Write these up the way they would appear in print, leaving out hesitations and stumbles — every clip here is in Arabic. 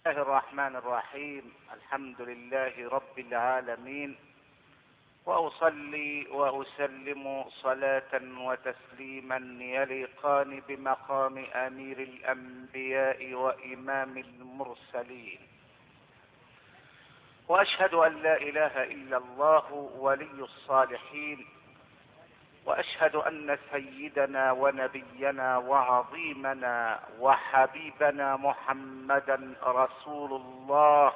الله الرحمن الرحيم. الحمد لله رب العالمين، وأصلي وأسلم صلاة وتسليما يليقان بمقام أمير الأنبياء وإمام المرسلين، وأشهد أن لا إله إلا الله ولي الصالحين، وأشهد أن سيدنا ونبينا وعظيمنا وحبيبنا محمدا رسول الله،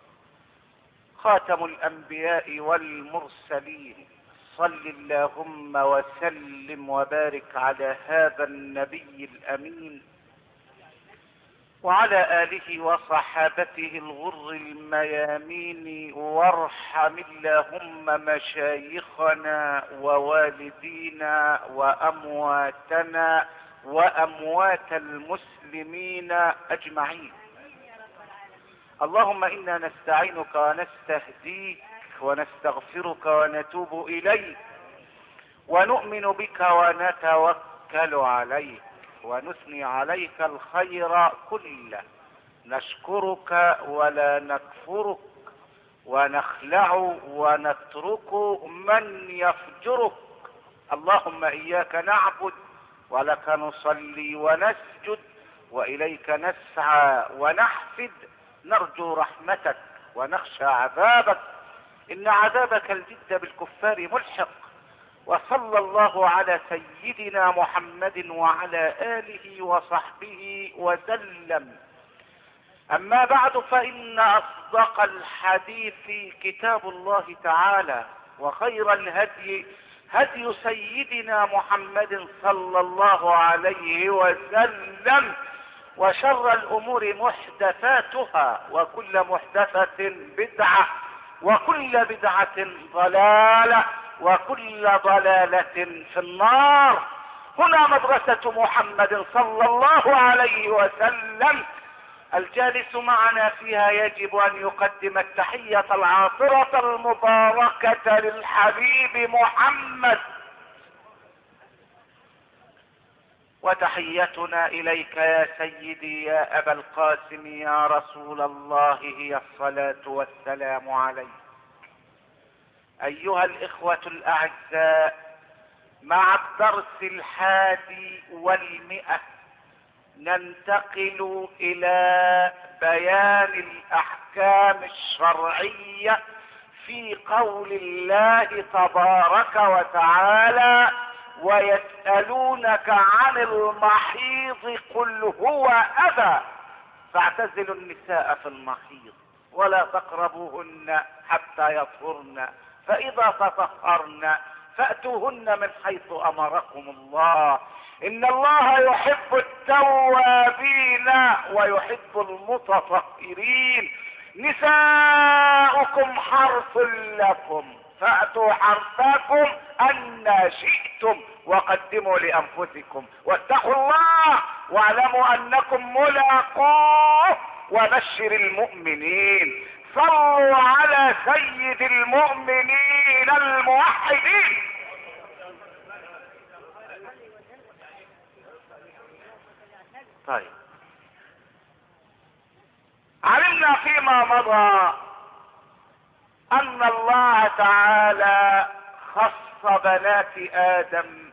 خاتم الأنبياء والمرسلين. صل اللهم وسلم وبارك على هذا النبي الأمين وعلى آله وصحابته الغر الميامين، وارحم اللهم مشايخنا ووالدينا وأمواتنا وأموات المسلمين أجمعين. اللهم إنا نستعينك ونستهديك ونستغفرك ونتوب إليك، ونؤمن بك ونتوكل عليك، ونثني عليك الخير كله، نشكرك ولا نكفرك، ونخلع ونترك من يفجرك. اللهم إياك نعبد ولك نصلي ونسجد وإليك نسعى ونحفد، نرجو رحمتك ونخشى عذابك، إن عذابك الجد بالكفار ملحق. وصلى الله على سيدنا محمد وعلى آله وصحبه وسلم. أما بعد، فإن أصدق الحديث كتاب الله تعالى، وخير الهدي هدي سيدنا محمد صلى الله عليه وسلم، وشر الأمور محدثاتها، وكل محدثة بدعة، وكل بدعة ضلالة، وكل ضلالة في النار. هنا مدرسة محمد صلى الله عليه وسلم، الجالس معنا فيها يجب أن يقدم التحية العاطرة المباركة للحبيب محمد، وتحيتنا إليك يا سيدي يا أبا القاسم يا رسول الله هي الصلاة والسلام عليك. أيها الإخوة الأعزاء، مع الدرس 11 ننتقل إلى بيان الأحكام الشرعية في قول الله تبارك وتعالى: ويسألونك عن المحيض قل هو أذى فاعتزلوا النساء في المحيض ولا تقربوهن حتى يطهرن، فإذا تطهرن فأتوهن من حيث أمركم الله، إن الله يحب التوابين ويحب المتطهرين. نساؤكم حرث لكم فأتوا حرثكم أن شئتم وقدموا لأنفسكم واتقوا الله واعلموا أنكم ملاقوه وبشر المؤمنين. صلوا على سيد المؤمنين الموحدين. طيب، علمنا فيما مضى أن الله تعالى خص بنات آدم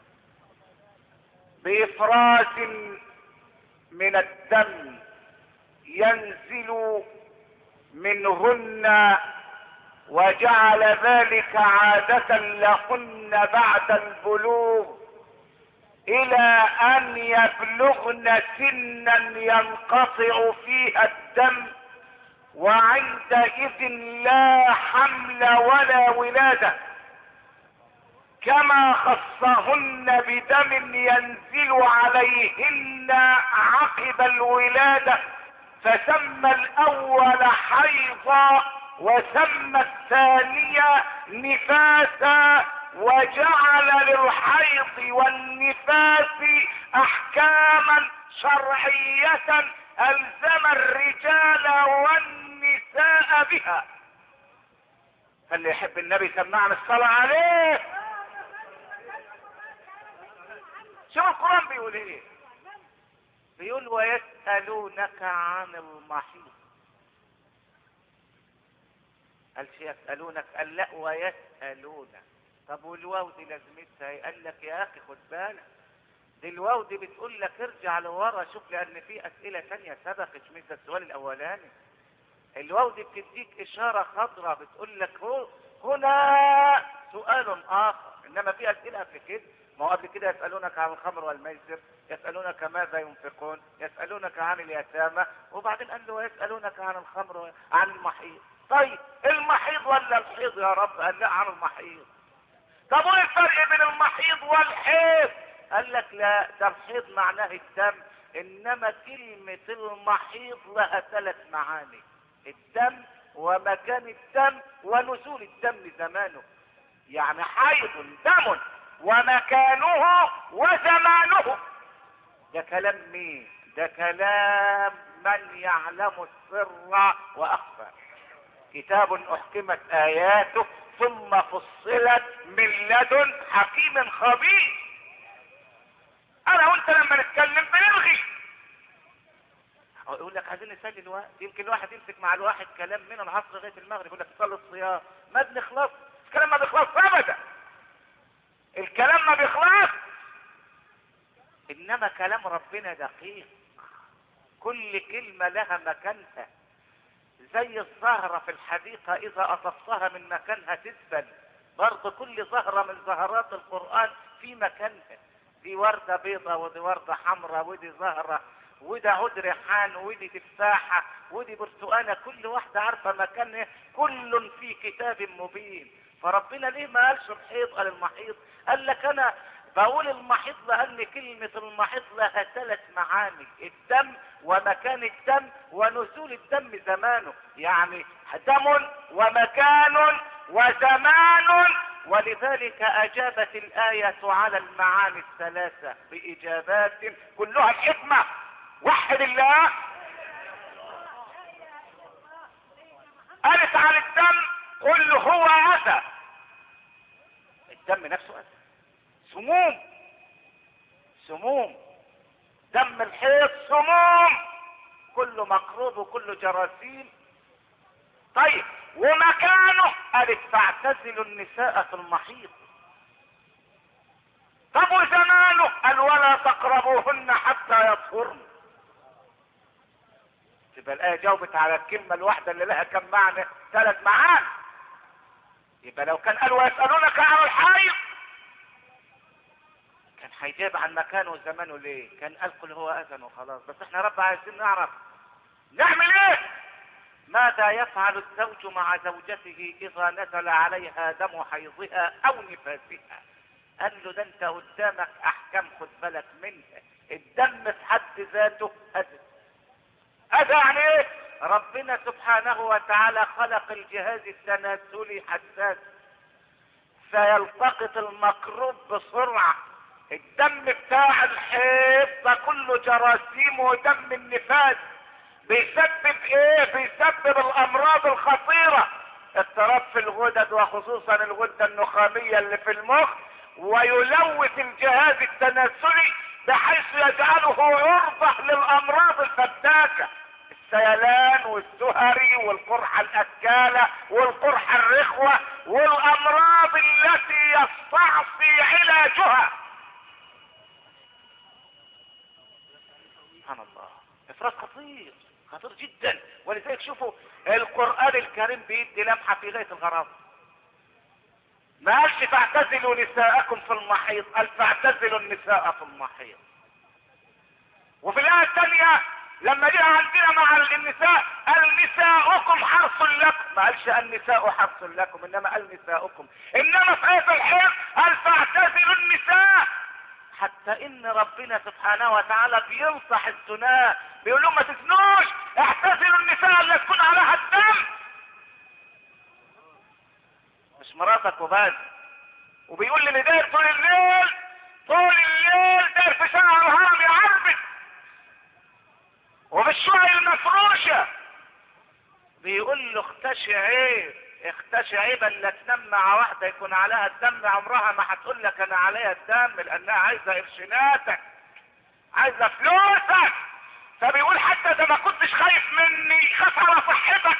بإفراز من الدم ينزل منهن، وجعل ذلك عادة لهن بعد البلوغ إلى أن يبلغن سنا ينقطع فيها الدم، وعندئذ لا حمل ولا ولادة، كما خصهن بدم ينزل عليهن عقب الولادة، فسمى الأول حيضا وسمى الثانية نفاسا، وجعل للحيض والنفاس أحكاما شرعية ألزم الرجال والنساء بها. فاللي يحب النبي سمعنا الصلاة عليه. شوف القرآن بيقول ايه: بيقول ويسألونك عن المحيط. قالش يسألونك، قال لا ويسألونك. طب والواو دي لازمتها ايه؟ قال لك يا اخي خد بالك، دي الواو دي بتقول لك ارجع لورا شوف، لان في اسئله ثانيه سبقت من السؤال الاولاني. الواو دي بتديك اشاره خضراء بتقول لك هنا سؤال اخر، انما في اسئله قبل كده. ما هو قبل كده يسالونك عن الخمر والميسر، يسالونك ماذا ينفقون، يسالونك عن اليتامى، وبعدين قال له ويسالونك عن الخمر عن المحيط. طيب المحيط ولا الحيض يا رب؟ قال لا عن المحيط. طب وايه الفرق بين المحيض والحيض؟ قال لك لا، ده الحيض معناه الدم، انما كلمة المحيض لها 3 معاني: الدم ومكان الدم ونزول الدم زمانه. يعني حيض دم ومكانه وزمانه. ده كلام مين؟ ده كلام من يعلم السر واخفى. كتاب احكمت اياته ثم فصلت من لدن حكيم خبير. انا وانت لما نتكلم بنلغي. يقول لك عايزين نسلي الوقت، يمكن الواحد يمسك مع الواحد كلام من العصر لغايه المغرب، يقول لك تصلي الصيام، ما بنخلص. الكلام ما بيخلص ابدا، الكلام ما بيخلص. انما كلام ربنا دقيق، كل كلمه لها مكانها. زي الزهرة في الحديقة إذا أطفتها من مكانها تدبل، برضه كل زهرة من زهرات القرآن في مكانها. دي وردة بيضة ودي وردة حمراء ودي زهرة وده عود ريحان ودي تفاحة ودي برتقانة، كل واحدة عارفة مكانها، كل في كتاب مبين. فربنا ليه ما قالش الحيض قال المحيض؟ قال لك أنا بقول المحيض لأن كلمة المحيض لها 3 معاني: الدم ومكان الدم ونزول الدم زمانه. يعني دم ومكان وزمان. ولذلك أجابت الآية على المعاني ال3 بإجابات كلها الحكمة. وحد الله. قالت عن الدم قل هو أذى. الدم نفسه أذى، سموم. دم الحيض سموم، كله مقروض وكله جراثيم. طيب ومكانه قالت فاعتزلوا النساء في المحيض. طب وزمانه قال ولا تقربوهن حتى يطهرن. تبقى الآية جاوبت على الكلمة الواحدة اللي لها كم معنى؟ 3 معاني. يبقى لو كان قال ويسألونك عن الحيض كان هيجاب عن مكانه وزمانه ليه؟ كان قال قل هو اذن وخلاص. بس احنا رب عايزين نعرف نعمل ايه؟ ماذا يفعل الزوج مع زوجته اذا نزل عليها دم حيضها او نفاسها؟ قال له ده انت قدامك احكام خد بالك منها. الدم في حد ذاته اذى. اذى يعني ايه؟ ربنا سبحانه وتعالى خلق الجهاز التناسلي حساس، فيلتقط المقروب بسرعة. الدم بتاع الحيض ده كله جراثيم ودم النفاس. بيسبب ايه؟ بيسبب الامراض الخطيرة، اضطراب في الغدد وخصوصا الغدة النخامية اللي في المخ، ويلوث الجهاز التناسلي بحيث يجعله عرضة للامراض الفتاكة: السيلان والسهري والقرحة الاكالة والقرحة الرخوة والامراض التي يستعصي علاجها. سبحان الله، افراط خطير جدا. ولذلك شوفوا القرآن الكريم بيدي لمحة في غاية الغرابة. ما قالش فاعتزلوا نساءكم في المحيض، قال فاعتزلوا النساء في المحيض. وفي الآية الثانية لما جاء عندنا مع النساء قال نساؤكم حرث لكم، ما قالش النساء حرث لكم، انما قال نساؤكم. انما في آية الحيض قال فاعتزلوا النساء. حتى ان ربنا سبحانه وتعالى بينصح الزناة، بيقول لهم ما تزنوش، اعتزلوا النساء اللي تكون عليها الدم. مش مراتك وبس. وبيقول لي داير طول الليل داير في شارع الهرم يعربك وفي الشقق المفروشة، بيقول له اختشي عيب الا تنام مع واحدة يكون عليها الدم، عمرها ما هتقول لك انا عليها الدم، لانها عايزة قرشيناتك، عايزة فلوسك. فبيقول حتى ده ما كنتش خايف مني، خاف على صحتك.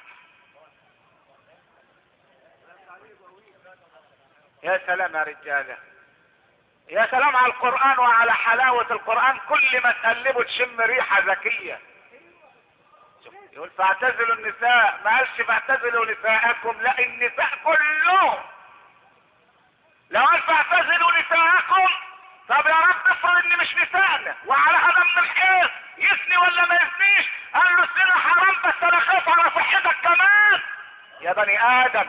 يا سلام يا رجاله، يا سلام على القرآن وعلى حلاوة القرآن، كل ما تقلبه تشم ريحة ذكية. يقول فاعتزلوا النساء، ما قالش فاعتزلوا نساءكم، لا النساء كلهم. لو قال فاعتزلوا نساءكم، طب يا رب افرض ان مش نسائنا وعلى هذا من الحيض، يسني ولا ما يسنيش؟ قال له السنة حرام بس انا خايف على صحتك كمان يا بني ادم.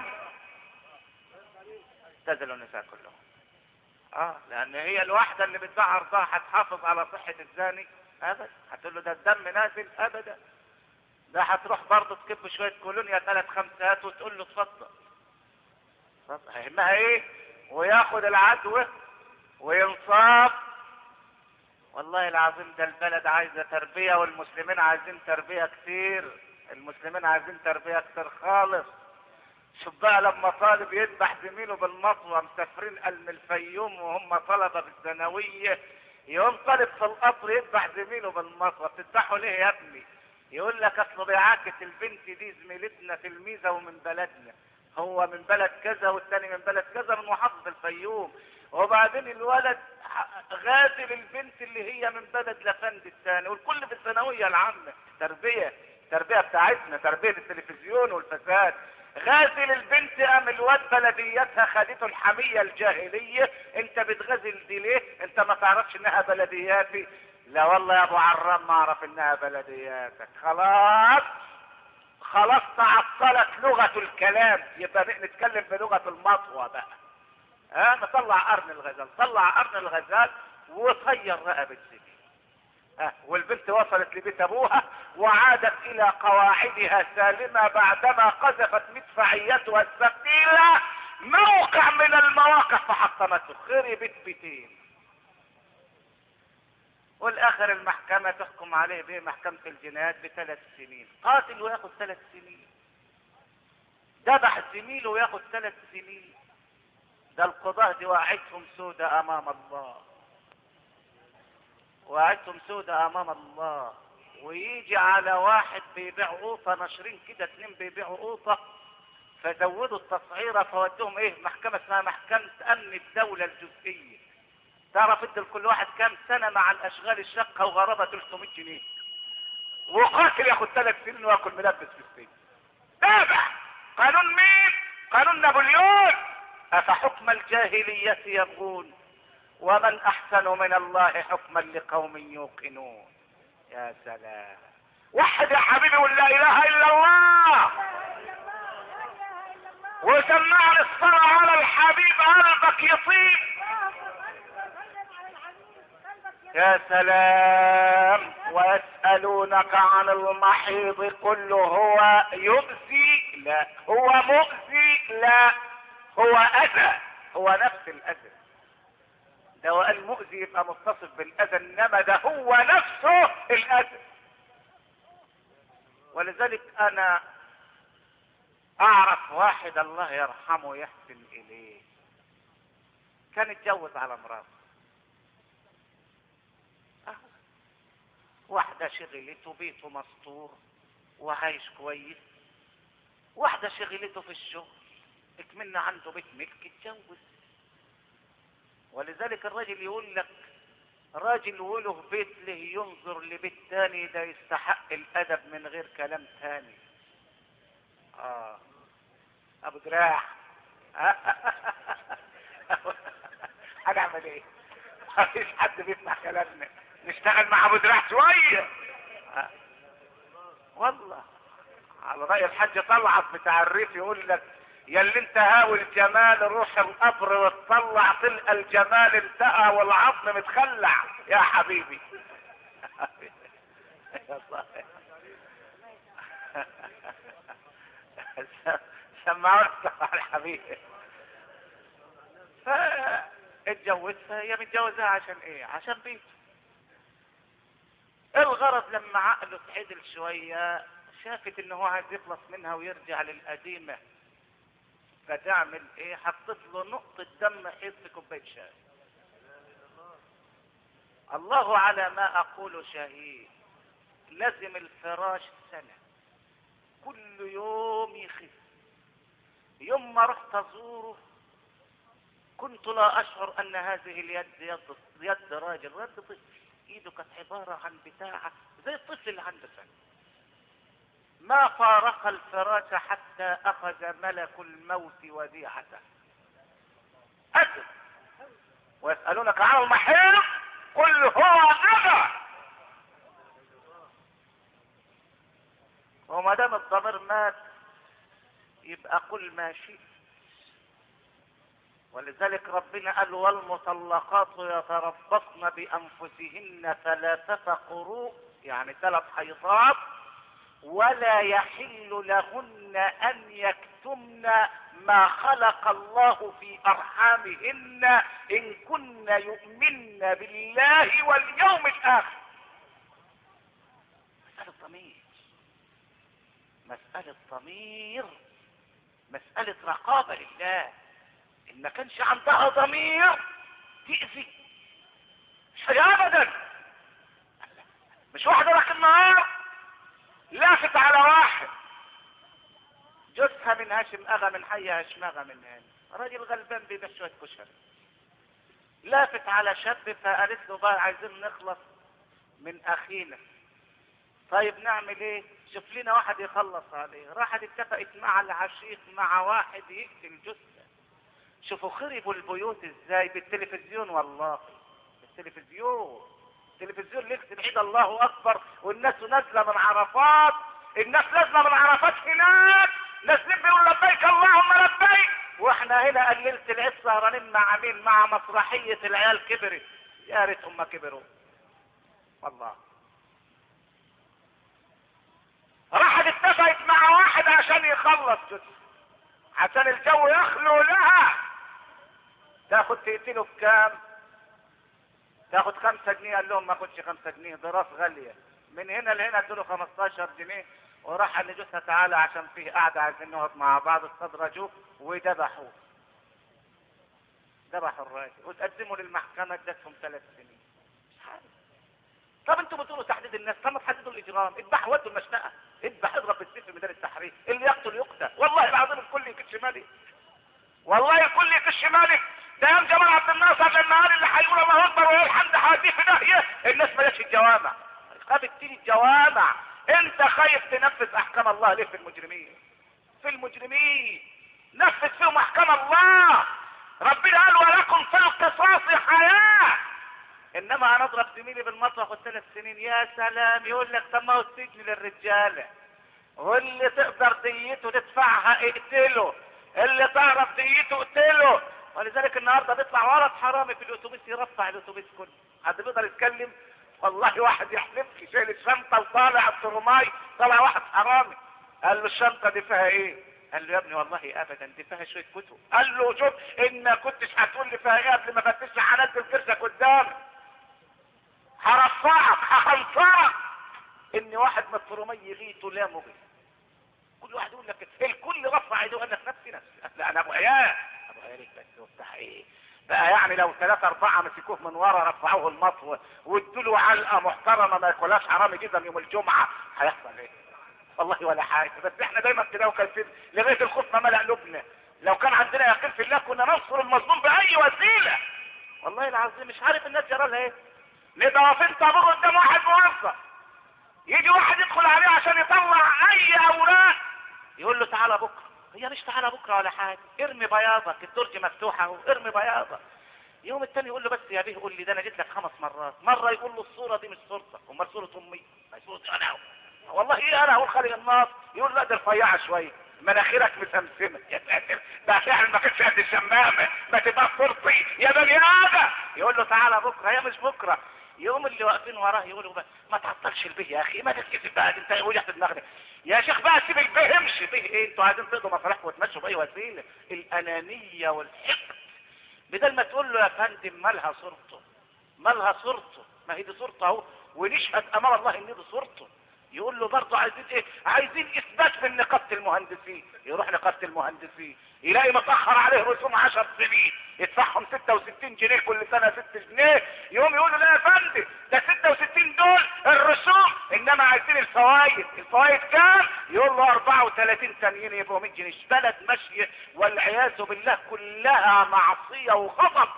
اعتزلوا النساء كلهم. لان هي الواحدة اللي بتباع عرضها هتحافظ على صحة الزاني؟ ابدا. هتقول له ده الدم نازل؟ ابدا. ده هتروح برضه تكب شوية كولونيا 3 5 وتقول له اتفضل. هيهمها ايه؟ وياخد العدوى وينصاب. والله العظيم ده البلد عايزة تربية، والمسلمين عايزين تربية كتير. المسلمين عايزين تربية كتير خالص. شوف بقى لما طالب يذبح زميله بالمطوة، مسافرين من الفيوم وهم طلبة في الثانوية، يقوم طالب في القطر يذبح زميله بالمطوة. بتذبحوا ليه يا ابني؟ يقول لك اصله بيعاكس البنت دي زميلتنا تلميذة ومن بلدنا، هو من بلد كذا والتاني من بلد كذا من محافظة الفيوم، وبعدين الولد غازل البنت اللي هي من بلد لفند الثاني، والكل في الثانوية العامة. تربية بتاعتنا، تربية التلفزيون والفساد. غازل البنت قام الواد بلديتها خدته الحمية الجاهلية. انت بتغازل دي ليه؟ انت ما تعرفش انها بلدياتي؟ لا والله يا ابو عرام ما اعرف انها بلدياتك. خلاص تعطلت لغة الكلام، يبقى نتكلم بلغة المطوة بقى. نطلع قرن الغزال، طلع قرن الغزال وطير رقبة زميل. والبنت وصلت لبيت ابوها وعادت الى قواعدها سالمة بعدما قذفت مدفعيتها الثقيلة موقع من المواقع فحطمته. خربت بيتين. والاخر المحكمة تحكم عليه به محكمة الجنايات ب3 سنين. قاتل وياخد 3 سنين، ذبح زميله وياخد 3 سنين. ده القضاة دي وقعتهم سودة امام الله، وقعتهم سودة امام الله. ويجي على واحد بيبيع قوطة، ناشرين كده 2 بيبيعوا قوطة، فزودوا التصعيرة فودوهم محكمة اسمها محكمة امن الدولة الجزئية. تعرف ادي لكل واحد كام سنة مع الاشغال الشاقة وغرابة 300 جنيه. وقاتل ياخد 3 سنين وياكل ملبس في السجن. تابع قانون مين؟ قانون نابليون. افحكم الجاهلية يبغون ومن احسن من الله حكما لقوم يوقنون. يا سلام. وحد يا حبيبي قول لا اله الا الله، وسمعني الصلاة على الحبيب قلبك يطيب. يا سلام. ويسألونك عن المحيض قل هو يؤذي، لا هو مؤذي، لا هو اذى، هو نفس الاذى. ده وقال مؤذي يبقى متصف بالاذى، انما ده هو نفسه الاذى. ولذلك انا اعرف واحد الله يرحمه يحسن اليه، كان اتجوز على مراته. واحدة شغلته بيته مستور وعايش كويس، واحدة شغلته في الشغل اكملنا عنده بيت ملك اتجوز. ولذلك الراجل يقول لك راجل وله بيت له ينظر لبيت تاني ده يستحق الادب من غير كلام تاني. ابو دراع هنعمل ايه؟ مفيش حد بيسمع كلامنا، نشتغل مع ابو دراع شوية. والله على رأي الحاج طلعت بتاع الريف يقول لك يا اللي انت هاوي الجمال روح القبر وتطلع تلقى الجمال انتهى والعظم متخلع يا حبيبي. سمعوا يا حبيبي. فاتجوزها، هي متجوزها عشان ايه؟ عشان بيته. الغرض لما عقله اتعدل شوية شافت ان هو عايز يخلص منها ويرجع للقديمة، فتعمل ايه؟ حطت له نقطة دم حيث في كوباية شاي. الله على ما اقول شهيد. لازم الفراش سنة، كل يوم يخف. يوم ما رحت ازوره كنت لا اشعر ان هذه اليد يد راجل، يد طفل، ايده كانت عبارة عن بتاعة زي الطفل اللي عنده سنة. ما فارق الفراش حتى اخذ ملك الموت وديعته. أجل ويسألونك عن المحيط قل هو أذى. وما دام الضمير مات يبقى قل ما شئت. ولذلك ربنا قال والمطلقات يتربصن بأنفسهن 3 قروء، يعني 3 حيضات، ولا يحل لهن أن يكتمن ما خلق الله في أرحامهن إن كن يؤمن بالله واليوم الآخر. مسألة ضمير، مسألة ضمير، مسألة رقابة لله. إن ما كانش عندها ضمير تأذي، مش أبدا. مش واحدة راح النهار لافت على واحد جوزها من هاشم اغا من حي هشمغة من هنا، راجل غلبان بيبيع شوية كشري، لافت على شاب فقالت له بقى عايزين نخلص من اخينا. طيب نعمل ايه؟ شوف لنا واحد يخلص عليه. راحت اتفقت مع العشيق مع واحد يقتل جثة. شوفوا خربوا البيوت ازاي بالتلفزيون، والله بالتلفزيون. التلفزيون ليلة العيد الله اكبر والناس نازله من عرفات، الناس نازله من عرفات هناك نازلين بيقولوا لبيك اللهم لبيك، واحنا هنا ليلة العيد سهرانين مع مين؟ مع مسرحية العيال كبرت. يا ريتهم ما كبروا والله. راحت اتفقت مع واحد عشان يخلص جثة، عشان الجو يخلو لها. تاخد تقتله بكام؟ تاخد 5 جنيه. قال لهم ما اخدش 5 جنيه، دي راس غالية. من هنا لهنا ادوا له 15 جنيه. وراح قال لجوزها تعالى عشان فيه قاعدة عايزين نقعد مع بعض. استدرجوه وذبحوه، ذبحوا الراجل وتقدموا للمحكمة ادتهم 3 سنين. طب انتوا بتقولوا تحديد الناس، طب ما تحددوا الاجرام. اذبح ودوا المشنقة، اذبح اضرب بالسيف في ميدان التحرير. اللي يقتل يقتل. والله العظيم الكل يكش مالي، والله الكل يكش مالي. ده يوم جمال عبد الناصر للنهار اللي هيقول الله اكبر ويقول الحمد حواديه في داهيه، الناس ما جاتش الجوامع. خافت تيجي الجوامع. انت خايف تنفذ احكام الله ليه في المجرمين؟ في المجرمين نفذ فيهم احكام الله. ربنا قال ولكم في القصاص حياه. انما انا اضرب زميلي بالمطرح واخد 3 سنين، يا سلام. يقول لك طب ما هو السجن للرجاله، واللي تقدر ديته تدفعها اقتله، اللي تعرف ديته اقتله. ولذلك النهارده بيطلع ولد حرامي في الاتوبيس يرفع الاتوبيس كله. حد بيقدر يتكلم؟ والله واحد يحلف لي شايل الشنطه وطالع الترماي، طلع واحد حرامي قال له الشنطه دي فيها ايه؟ قال له يا ابني والله ابدا دي فيها شويه كتب. قال له شوف ان ما كنتش هتقول لي فيها ايه قبل ما فتش هنزل كرسك قدامي، هرفعك هخلصك. ان واحد من الترمي يغيته لا مغيث. كل واحد يقول لك الكل رفع ايده وقال لك نفسي. لا انا ابو عيال ليك بس وبتاع ايه بقى؟ يعني لو 3 4 مسكوه من ورا رفعوه المطوه وادوا له علقه محترمه ما ياكلهاش حرامي جدا يوم الجمعه، هيحصل ايه؟ والله ولا حاجه. بس احنا دايما كده وكالفين لغايه الخوف ما ملأ قلوبنا. لو كان عندنا يقين في الله كنا ننصر المظلوم باي وسيله. والله العظيم مش عارف الناس جرى لها ايه. نبقى واقفين طابور قدام واحد موظف، يجي واحد يدخل عليه عشان يطلع اي اوراق يقول له تعالى بكره. هي مش تعالى بكره ولا حاجه، ارمي بياضك، الدرج مفتوحه اهو، ارمي بياضك. يوم التاني يقول له بس يا بيه قول لي ده انا جيت لك 5 مرات. مره يقول له الصوره دي مش صورتك، امال صوره امي؟ ما صورتي انا اهو. والله ايه انا اقول خالق الناس؟ يقول لا ده رفيعه شويه، مناخيرك مسمسمه. يا ساتر ده فعلا ما كانش قد الشمامه، ما تبقى صورتي يا بني ادم. يقول له تعالى بكره. هي مش بكره. يوم اللي واقفين وراه يقولوا بقى ما تعطلش البيه يا اخي، ما تتكسف بقى انت وجعت دماغنا يا شيخ بقى، سيب البيه امشي. بيه ايه؟ انتوا عايزين تقضوا مصالحكم وتمشوا باي وسيله. الانانيه والحقد. بدل ما تقول له يا فندم مالها صورته، مالها صورته، ما هي دي صورته اهو ونشهد امام الله ان دي صورته. يقول له برضه عايزين ايه؟ عايزين اثبات من نقابه المهندسين. يروح نقابه المهندسين يلاقي متاخر عليه رسوم 10 سنين. يدفعهم 66 جنيه كل سنة 6 جنيه. يقوم يقولوا لا يا فندم ده 66 دول الرسوم، انما عايزين الفوائد. الفوائد كام؟ يقول له 34 تانيين يبقوا 100 جنيه. بلد ماشية والعياذ بالله كلها معصية وغضب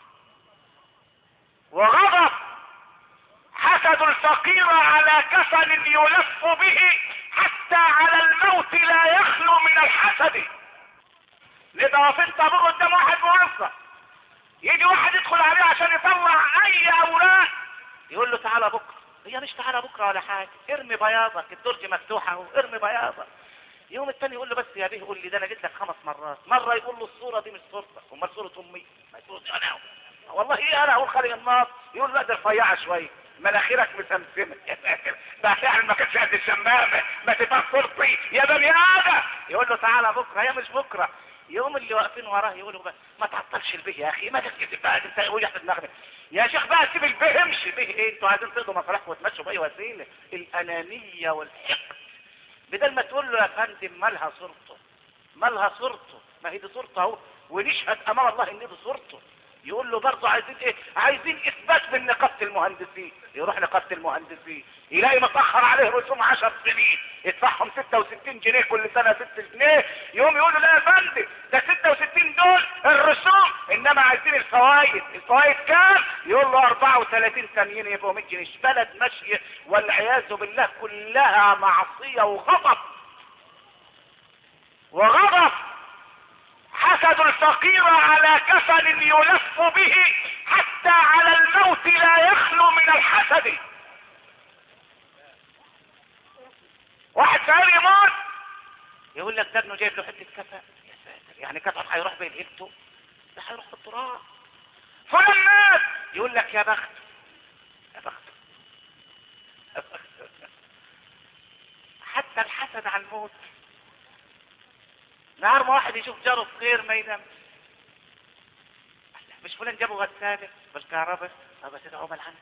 وغضب. حسد الفقير على كفن يلف به حتى على الموت لا يخلو من الحسد. لذا وفنت ابوه قدام واحد موظف، يجي واحد يدخل عليه عشان يطلع اي اوراق، يقول له تعالى بكره. هي مش تعالى بكره ولا حاجه، ارمي بياضك، الدرج مفتوحه اهو، ارمي بياضك. يوم التاني يقول له بس يا بيه قول لي ده انا جيت لك 5 مرات. مره يقول له الصوره دي مش صورتك، امال صوره امي؟ ما صورتي انا. والله ايه انا اقول خارج النار؟ يقول لا ده رفيعه شويه، مناخيرك مسمسمه. ده فعلا ما كانش قد الشمامه، ما تبقى صورتي يا بني ادم. يقول له تعالى بكره. هي مش بكره. يوم اللي واقفين وراه يقولوا بقى ما تعطلش البيه يا اخي، ما تكتب بقى انت قول احنا دماغنا يا شيخ بقى، سيب البيه امشي. بيه ايه؟ انتوا عايزين تقضوا مصالحكم وتمشوا باي وسيله؟ الانانيه والحقد. بدل ما تقول له يا فندم مالها صورته، مالها صورته، ما هي دي صورته اهو ونشهد امام الله ان دي صورته. يقول له برضه عايزين ايه؟ عايزين اثبات من نقابه المهندسين. يروح نقابه المهندسين يلاقي متاخر عليه رسوم 10 سنين، يدفعهم 66 جنيه كل سنه 6 جنيه. يقوم يقول له لا يا فندم ده 66 دول الرسوم، انما عايزين الفوائد. الفوائد كام؟ يقول له 34 تانيين يبقوا 100 جنيه. بلد ماشيه والعياذ بالله كلها معصيه وغضب وغضب. حسد الفقير على كفن يلف به حتى على الموت لا يخلو من الحسد. واحد فقير يموت يقول لك ده ابنه جايب له حته كفن. يا ساتر، يعني كفن هيروح بين هبته؟ ده هيروح في التراب. فلان مات يقول لك يا بخت يا بخت. حتى الحسد على الموت. نهار ما واحد يشوف جاره بخير ما ينامش. مش فلان جابه غسالة بالكهرباء؟ طب تدعو بالعنف.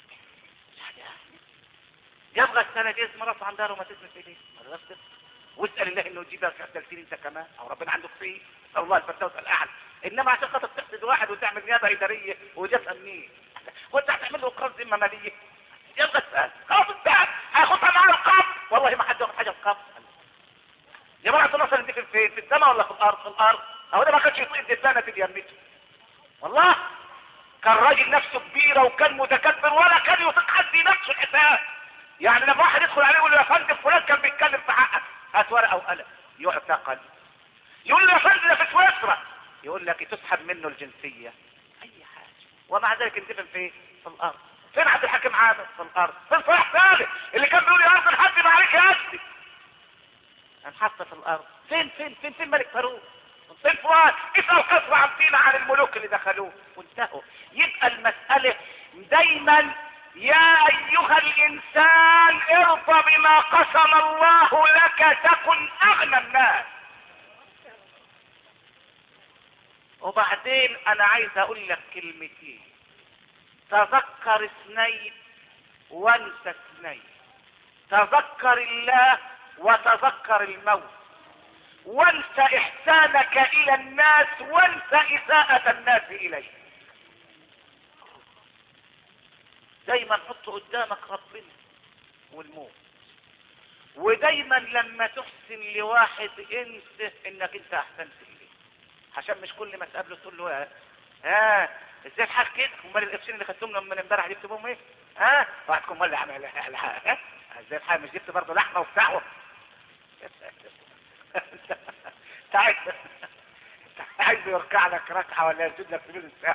جاب غسالة دي اسم راسه عن داره وما تسمس ايديه. واسأل الله انه يجيبها في 30 انت كمان، او ربنا عنده فيه. اسأل الله الفردوس الاعلى. انما عشان خاطر تحسد واحد وتعمل نيابة ادارية وجابها منين؟ وانت هتعمل له اقرار ذمة مالية. جاب غسالة خلاص انتهت، هياخدها معاه القبض. والله ما حد ياخد حاجة القبض. يا جماعه مثلا دي فين؟ في السماء ولا في الارض؟ في الارض. اهو ده ما كانش يطيق الدبانه في يمته. والله كان راجل نفسه كبيره وكان متكبر ولا كان يطيق حد يناقشه الحساب. يعني لما واحد يدخل عليه يقول له يا فندم فلان كان بيتكلم في حقك، هات ورقه وقلم. يقعد تقل. يقول له يا فندم ده في سويسرا، يقول لك تسحب منه الجنسيه. اي حاجه. ومع ذلك اندفن فين؟ في الارض. فين عبد الحكيم عامر؟ في الارض. فين صلاح ثابت اللي كان بيقول يا ارض نحاسب عليك يا اسدي؟ انحط في الارض. فين ملك فاروق؟ فين فؤاد؟ اسأل قصر عبدين عن الملوك اللي دخلوه وانتهوا. يبقى المسألة دايما يا ايها الانسان ارضى بما قسم الله لك تكن اغنى الناس. وبعدين انا عايز اقول لك كلمتين. تذكر اثنين وانسى اثنين. تذكر الله وتذكر الموت، وانسى احسانك الى الناس وانسى اساءة الناس اليك. دايما حط قدامك ربنا والموت، ودايما لما تحسن لواحد انسى انك انت احسنت اليه، عشان مش كل ما تقابله تقول له ازاي الحال كده؟ امال القرشين اللي خدتهم من امبارح جبتهم ايه؟ واحدكم ولا عمل ازاي الحال؟ مش جبت برضه لحمه وبتاع؟ عايز يركع لك ركعه ولا يسجد لك سجود السهو؟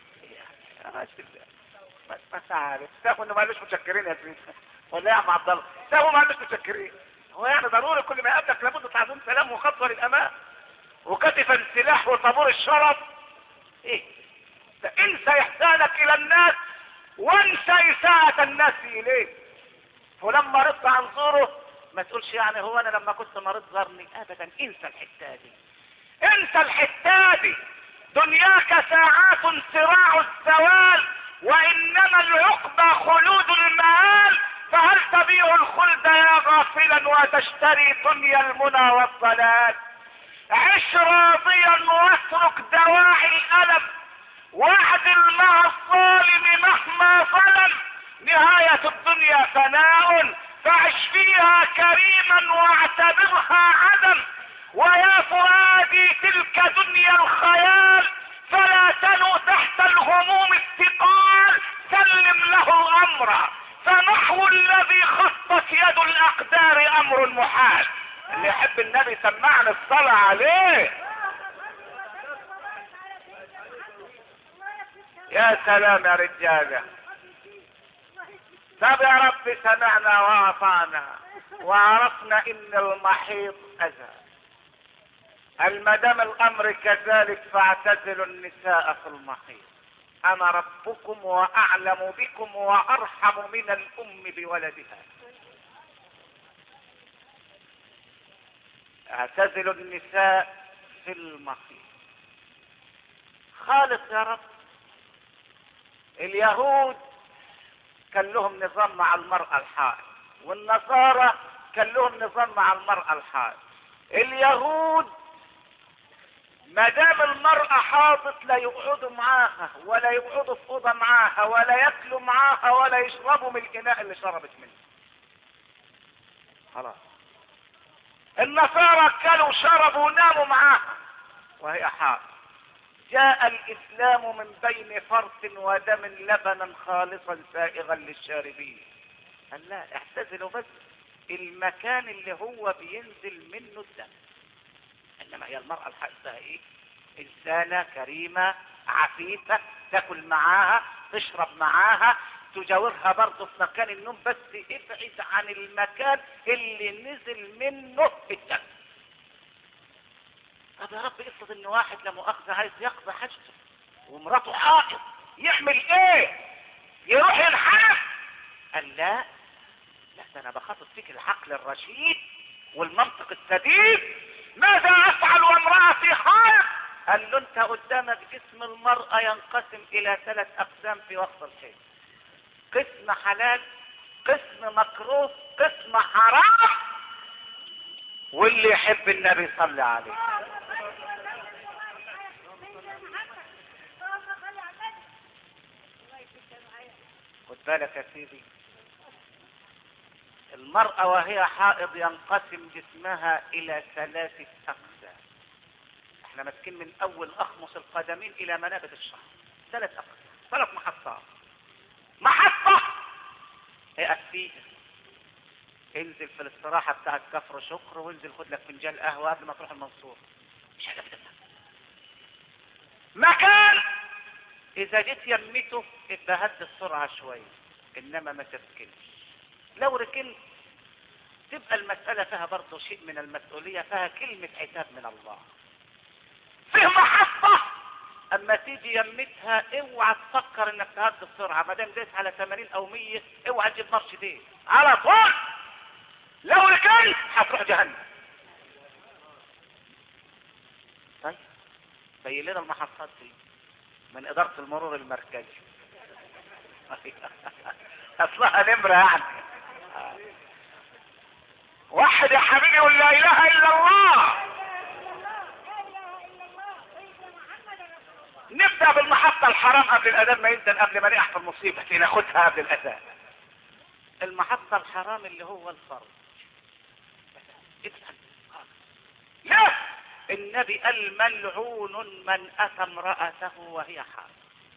ما تعرف سهو انه ما قالوش متشكرين يا سيدي، ولا يا عم عبد الله سهو ما قالوش متشكرين. هو يعني ضروري كل ما يقابلك لابد تعظيم سلام وخطوه للامام وكتفا سلاح وطابور الشرف؟ ايه؟ انسى احسانك الى الناس وانسى اساءة الناس اليك. ولما رضت عن زوره ما تقولش يعني هو انا لما كنت مريض زارني، ابدا. انسى الحته دي، انسى الحته دي. دنياك ساعات صراع الزوال، وانما العقبى خلود المآل. فهل تبيع الخلد يا غافلا وتشتري دنيا المنى والضلال؟ عش راضيا اترك دواعي الالم واعدل مع الظالم مهما ظلم. نهاية الدنيا فناء فعش فيها كريما واعتبرها عدم. ويا فؤادي تلك دنيا الخيال فلا تنو تحت الهموم الثقال. سلم له الامر فنحو الذي خطت يد الاقدار امر محال. اللي يحب النبي سمعنا الصلاة عليه. يا سلام يا رجالة. طب يا رب سمعنا واطعنا وعرفنا ان المحيط اذى. المدام الامر كذلك فاعتزلوا النساء في المحيط. انا ربكم واعلم بكم وارحم من الام بولدها. اعتزلوا النساء في المحيط. خالص يا رب. اليهود كان لهم نظام مع المرأة الحائض، والنصارى كان لهم نظام مع المرأة الحائض. اليهود ما دام المرأة حاضت لا يقعدوا معاها ولا يقعدوا في أوضة معاها ولا ياكلوا معاها ولا يشربوا من الإناء اللي شربت منه. خلاص. النصارى كلوا شربوا وناموا معاها وهي حاضر. جاء الإسلام من بين فرث ودم لبنا خالصا سائغا للشاربين. قال لا اعتزلوا بس المكان اللي هو بينزل منه الدم. انما هي المرأة الحائضة ايه؟ انسانة كريمة عفيفة، تاكل معاها تشرب معاها تجاورها برضه في مكان النوم، بس ابعد عن المكان اللي نزل منه الدم. طب يا رب افرض ان واحد لا مؤاخذة عايز يقضي حاجته ومراته حائض، يعمل ايه؟ يروح ينحرف؟ قال لا ده انا بخاطب فيك العقل الرشيد والمنطق السديد. ماذا افعل وامرأتي حائض؟ قال له انت قدامك جسم المرأة ينقسم الى 3 اقسام في وقت الحيض. قسم حلال، قسم مكروه، قسم حرام. واللي يحب النبي صلى عليه. خد بالك يا سيدي، المرأة وهي حائض ينقسم جسمها الى 3 اقسام. احنا ماسكين من اول اخمص القدمين الى منابت الشعر 3 اقسام، 3 محطات. محطة اقف فيها، انزل في الاستراحة بتاعت كفر شكر وانزل خد لك فنجان قهوة قبل ما تروح المنصور. مش حاجة بتبقى مكان اذا جيت يمته ابقى هد السرعة شوية، انما ما تركنش. لو ركنت تبقى المسألة فيها برضه شيء من المسؤولية، فيها كلمة عتاب من الله. فيه محطة اما تيجي يمتها اوعى تفكر انك تهد السرعة، ما دام ديت على 80 او 100 اوعى تجيب مارش دي على طول. لو ركنت هتروح جهنم. طيب بين لنا المحطات دي من ادارة المرور المركزي. اصلها نمرة يعني. واحد يا حبيبي يقول لا اله الا الله. نبدأ بالمحطة الحرام قبل الاذان ما ينزل، قبل ما نقع في المصيبة ناخدها قبل الاذان. المحطة الحرام اللي هو الفرض. لا، النبي قال ملعون من اتى امرأته وهي حامل.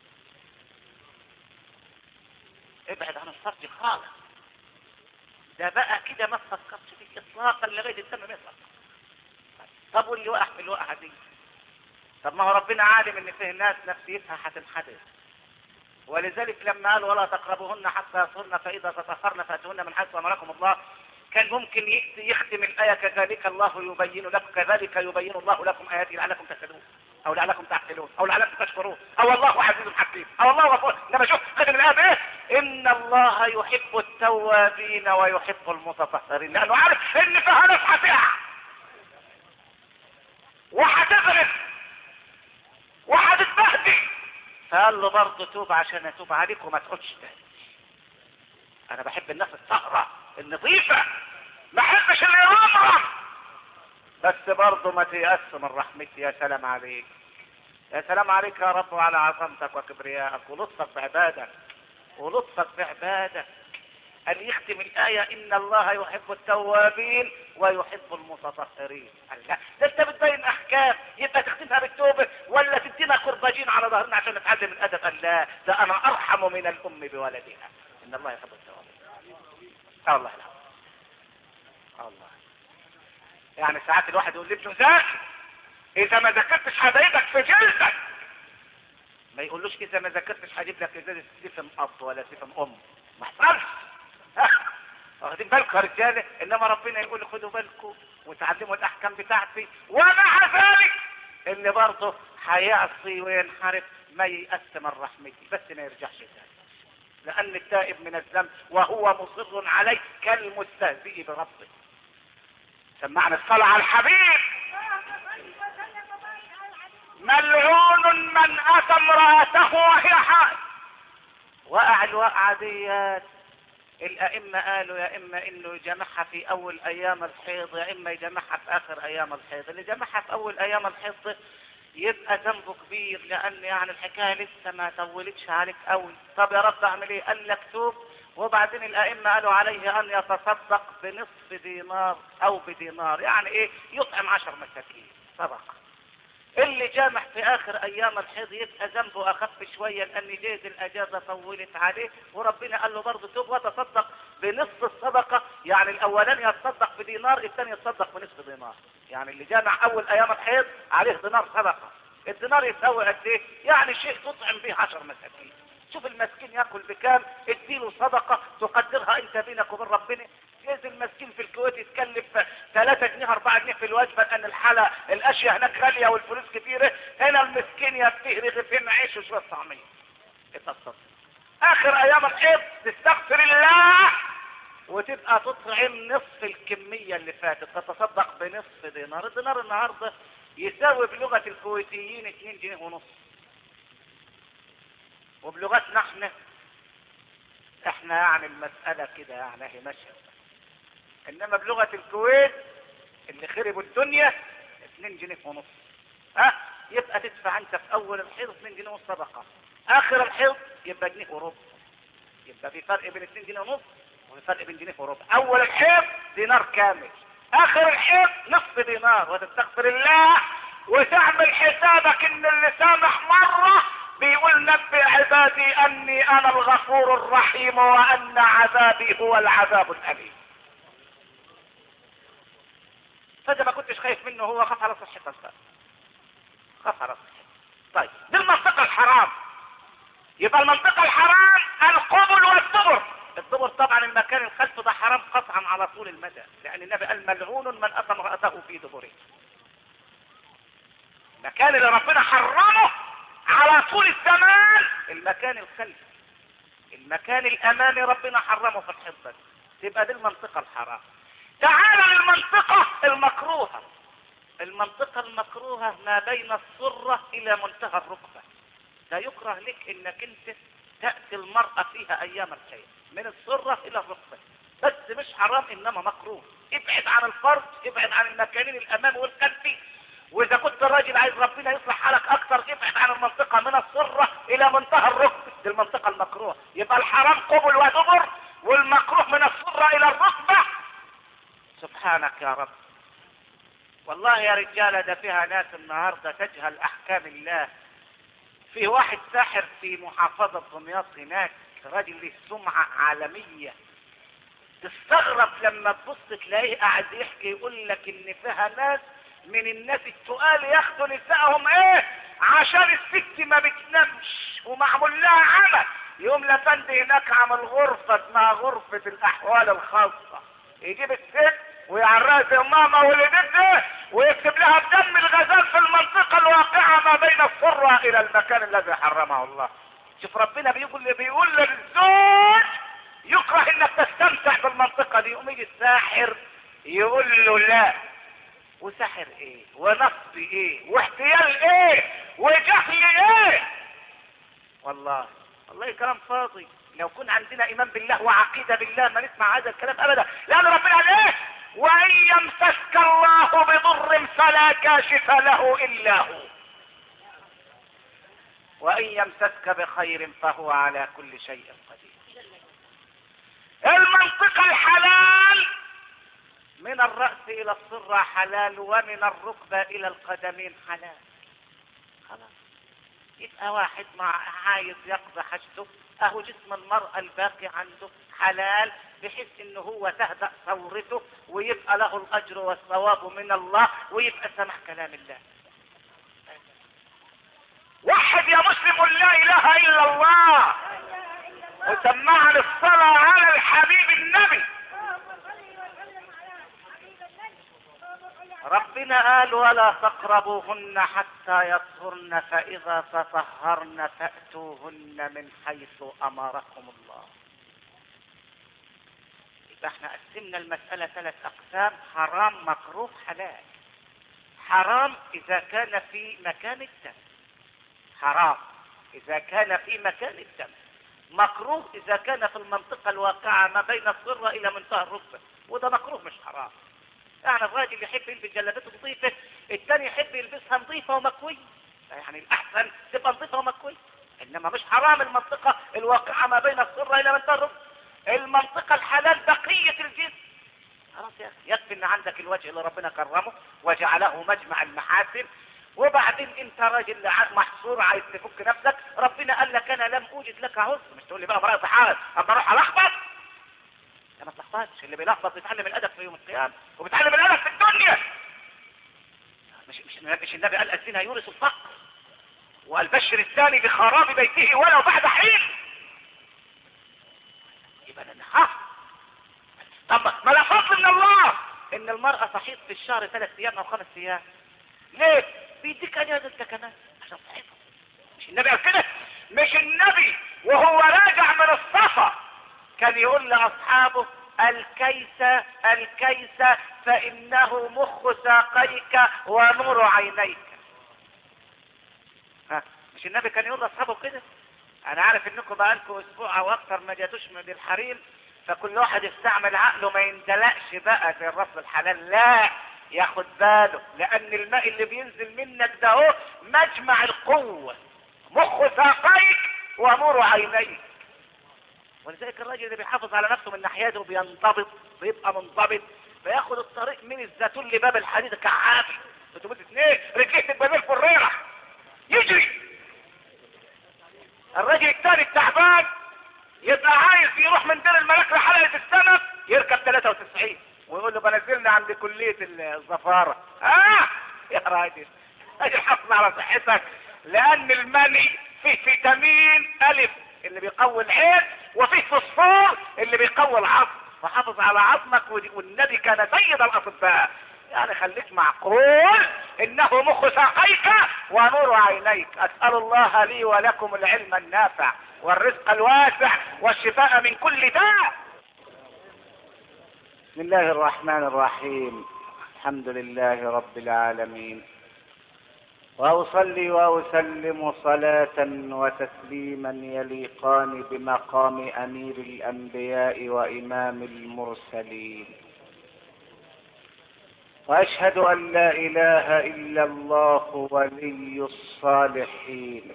ابعد عن الفرج خالص. ده بقى كده ما تفكرش فيه اطلاقا لغايه الدم ما يطلع. طب واللي وقع في الوقعه دي؟ طب ما هو ربنا عالم ان فيه ناس نفسيتها هتنحدر، ولذلك لما قال ولا تقربوهن حتى يطهرن فاذا تطهرن فاتوهن من حيث امركم الله، كان ممكن يختم الايه كذلك الله يبين لكم، كذلك يبين الله لكم اياته لعلكم تهتدون او لعلكم تعقلون او لعلكم تشكرون او الله عزيز حكيم او الله غفور. لما شوف ختم الايه بايه؟ ان الله يحب التوابين ويحب المتطهرين، لانه عارف ان فيها ناس هتقع وهتغرق وهتتبهدل، فقال له برضه توب عشان اتوب عليك وما تقولش تاني. انا بحب الناس الطاهره النظيفه، ما احبش اللي يرمرم، بس برضه ما تيأس من رحمتي. يا سلام عليك. يا سلام عليك يا رب وعلى عظمتك وكبريائك ولطفك بعبادك ولطفك بعبادك. قال يختم الآية إن الله يحب التوابين ويحب المتطهرين. قال لا ده انت بتبين احكام يبقى تختمها بالتوبة ولا تدينا كرباجين على ظهرنا عشان نتعلم الادب؟ قال لا ده انا ارحم من الام بولدها. ان الله يحب التوابين. الله لا الله. يعني ساعات الواحد يقول لابنه ذاكر، اذا ما ذاكرتش هضايقك في جلدك. ما يقولوش اذا ما ذاكرتش هجيب لك ازازه سيفن اب ولا سيفن ام. ما حصلش. واخدين بالكم يا رجاله؟ انما ربنا يقول خدوا بالكم وتعلموا الاحكام بتاعتي. ومع ذلك اللي برضه هيعصي وينحرف ما ييأس من رحمتي، بس ما يرجعش تاني، لان التائب من الذنب وهو مصر عليه كالمستهزئ بربه. سمعنا الصلاة على الحبيب. ملعون من اتى امرأته وهي حائض. وقع الوقعة ديات الائمة قالوا يا اما انه يجمعها في اول ايام الحيض يا اما يجمعها في اخر ايام الحيض. اللي جمعها في اول ايام الحيض يبقى ذنبه كبير، لان يعني الحكاية لسه ما طولتش عليك قوي. طب يا رب اعمل ايه؟ قال لك توب. وبعدين الائمة قالوا عليه ان يتصدق بنصف دينار او بدينار، يعني ايه؟ يطعم 10 مساكين صدقة. اللي جامع في اخر ايام الحيض يبقى ذنبه اخف شوية، لان جيد الاجازة طولت عليه، وربنا قال له برضه توب وتصدق بنصف الصدقة. يعني الاولاني يتصدق بدينار، الثاني يتصدق بنصف دينار. يعني اللي جامع اول ايام الحيض عليه دينار صدقة. الدينار يساوي قد ايه؟ يعني شيء تطعم به 10 مساكين. شوف المسكين ياكل بكام، اديله صدقة تقدرها انت بينك وبين ربنا. جايز المسكين في الكويت يتكلف 3 جنيه 4 جنيه في الوجبة، لان الحالة الاشياء هناك غالية والفلوس كتيرة. هنا المسكين يكفيه رغيفين عيش وشوية طعمية. اتصدق اخر ايام الحيض تستغفر الله وتبقى تطعم نصف الكمية اللي فاتت، تتصدق بنصف دينار. الدينار النهاردة يساوي بلغة الكويتيين 2 جنيه ونص، وبلغتنا احنا يعني المسألة كده يعني هي ماشية. انما بلغة الكويت اللي خربوا الدنيا 2 جنيه ونص. يبقى تدفع انت في اول الحيض 2 جنيه ونص صدقة، اخر الحيض يبقى جنيه وربع. يبقى في فرق بين 2 جنيه ونص وفي فرق بين جنيه وربع. اول الحيض دينار كامل، اخر الحيض نصف دينار. وتستغفر الله وتعمل حسابك ان اللي سامح مرة بيقول نبئ عبادي اني انا الغفور الرحيم وان عذابي هو العذاب الاليم. فاذا ما كنتش خايف منه هو خاف على صحتك بقى، خاف على صحتك. طيب دي المنطقة الحرام. يبقى المنطقة الحرام القبل والدبر. الدبر طبعا المكان الخلف ده حرام قطعا على طول المدى، لان النبي قال ملعون من اتى امرأته في دبره. المكان اللي ربنا حرمه على طول الزمان المكان الخلفي. المكان الامامي ربنا حرمه في الحفظ. تبقى دي المنطقة الحرام. تعال للمنطقة المكروهة. المنطقة المكروهة ما بين السرة الى منتهى الركبة. لا يكره لك انك انت تأتي المرأة فيها ايام الحيض من السرة الى الركبة، بس مش حرام انما مكروه. ابعد عن الفرج، ابعد عن المكانين الامامي والخلفي. واذا كنت الراجل عايز ربنا يصلح حالك اكتر ابعد عن المنطقة من السرة الى منتهى الركبة. دي المنطقة المكروهة. يبقى الحرام قبل ودبر، والمكروه من السرة الى الركبة. سبحانك يا رب. والله يا رجالة ده فيها ناس النهاردة تجهل احكام الله. في واحد ساحر في محافظة دمياط هناك، راجل له سمعة عالمية. تستغرب لما تبص تلاقيه قاعد يحكي يقول لك ان فيها ناس من الناس التقال ياخدوا نسائهم ايه عشان الست ما بتنامش ومعمول لها عمل. يوم لفندي هناك عمل غرفة اسمها غرفة الاحوال الخاصة، يجيب الست ويعرها زي ماما ولدتها ويكتب لها بدم الغزال في المنطقة الواقعة ما بين السرة الى المكان الذي حرمه الله. شوف ربنا بيقول للزوج يكره انك تستمتع بالمنطقة دي. يقوم يجي الساحر يقول له لا. وسحر ايه ونصب ايه واحتيال ايه وجهل ايه؟ والله كلام فاضي. لو كن عندنا ايمان بالله وعقيدة بالله ما نسمع هذا الكلام ابدا. لان ربنا قال ايه؟ وان يمسسك الله بضر فلا كاشف له الا هو. وإن يمسسك بخير فهو على كل شيء قدير. المنطقة الحلال من الرأس إلى الصرة حلال، ومن الركبة إلى القدمين حلال. خلاص يبقى واحد عايز يقضي حاجته، اهو جسم المرأة الباقي عنده حلال، بحيث انه هو تهدأ ثورته ويبقى له الاجر والثواب من الله، ويبقى سمع كلام الله. وحد يا مسلم لا اله الا الله، وسمعنا الصلاة على الحبيب النبي. ربنا قال ولا تقربوهن حتى يطهرن، فإذا تطهرن فأتوهن من حيث أمركم الله. يبقى احنا قسمنا المسألة 3 أقسام: حرام، مكروه، حلال. حرام إذا كان في مكان الدم، حرام إذا كان في مكان الدم. مكروه إذا كان في المنطقة الواقعة ما بين الصرة إلى منتهى الركبة، وده مكروه مش حرام. يعني الراجل يحب يلبس جلابته نظيفة، الثاني يحب يلبسها نظيفة ومكوية، يعني الأحسن تبقى نظيفة ومكوية. إنما مش حرام المنطقة الواقعة ما بين الصرة إلى منتهى الركبة. المنطقة الحلال بقية الجسم. خلاص يا أخي، يكفي إن عندك الوجه اللي ربنا كرمه وجعله مجمع المحاسن، وبعدين انت راجل محصور عايز تفك نفسك، ربنا قال لك انا لم اوجد لك عذر. مش تقول لي بقى مرأة حال اما اروح الخبط. ما تلخبطش، اللي بيلخبط بيتعلم الادب في يوم القيامه، وبيتعلم الادب في الدنيا. مش النبي قال الزنا يورث الفقر، وقال بشر الثاني بخراب بيته ولو بعد حين. يبقى انا نخاف. طب ما لا فضل من الله ان المرأة تحيض في الشهر 3 ايام او 5 ايام. ليه؟ بيديك اجازة انت كمان عشان تحيض. مش النبي قال كده؟ مش النبي وهو راجع من الصفا كان يقول لاصحابه الكيس الكيس فانه مخ ساقيك ونور عينيك. ها، مش النبي كان يقول لاصحابه كده؟ انا عارف انكم بقالكم اسبوع او اكتر ما جاتوش من الحريم، فكل واحد يستعمل عقله ما يندلقش بقى زي الرفض الحلال. لا، ياخد باله، لان الماء اللي بينزل منك ده هو مجمع القوة، مخ ساقيك ونور عينيك. ولذلك الراجل اللي بيحافظ على نفسه من ناحيته وبينضبط بيبقى منضبط، فياخد الطريق من الزيتون لباب الحديد كعافي 302 رجليه تبقى زي الفريرة يجري. الراجل الثاني التعبان يبقى عايز يروح من دير الملاك لحلقة السمك، يركب 93 ويقول له بنزلنا عند كلية الزفارة. يا راجل حافظ على صحتك، لان المني فيه فيتامين الف اللي بيقوي العين، وفيه فوسفور اللي بيقوي العظم، فحافظ على عظمك. والنبي كان سيد الاطباء. يعني خليك معقول، انه مخ ساقيك ونور عينيك. اسأل الله لي ولكم العلم النافع والرزق الواسع والشفاء من كل داء. بسم الله الرحمن الرحيم. الحمد لله رب العالمين، وأصلي وأسلم صلاة وتسليما يليقان بمقام أمير الأنبياء وإمام المرسلين، وأشهد أن لا إله إلا الله ولي الصالحين،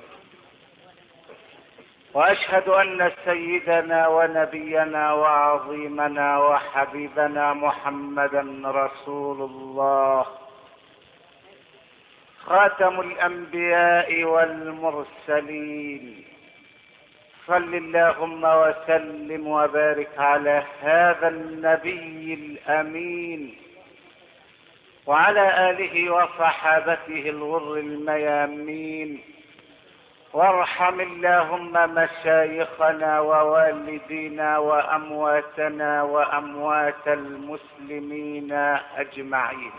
وأشهد أن سيدنا ونبينا وعظيمنا وحبيبنا محمدا رسول الله، خاتم الأنبياء والمرسلين. صل اللهم وسلم وبارك على هذا النبي الأمين وعلى آله وصحابته الغر الميامين، وارحم اللهم مشايخنا ووالدينا وأمواتنا وأموات المسلمين أجمعين.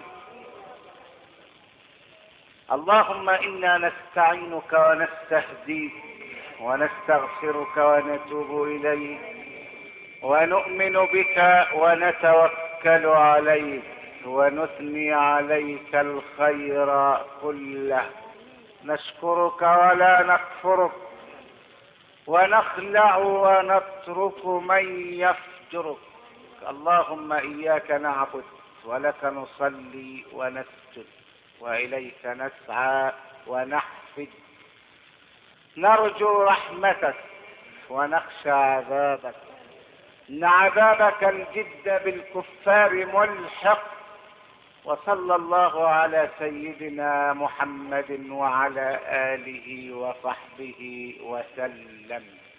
اللهم إنا نستعينك ونستهديك ونستغفرك ونتوب إليك ونؤمن بك ونتوكل عليك ونثني عليك الخير كله، نشكرك ولا نكفرك، ونخلع ونترك من يفجرك. اللهم إياك نعبد ولك نصلي ونسجد وإليك نسعى ونحفد، نرجو رحمتك ونخشى عذابك، ان عذابك الجد بالكفار ملحق. وصلى الله على سيدنا محمد وعلى آله وصحبه وسلم.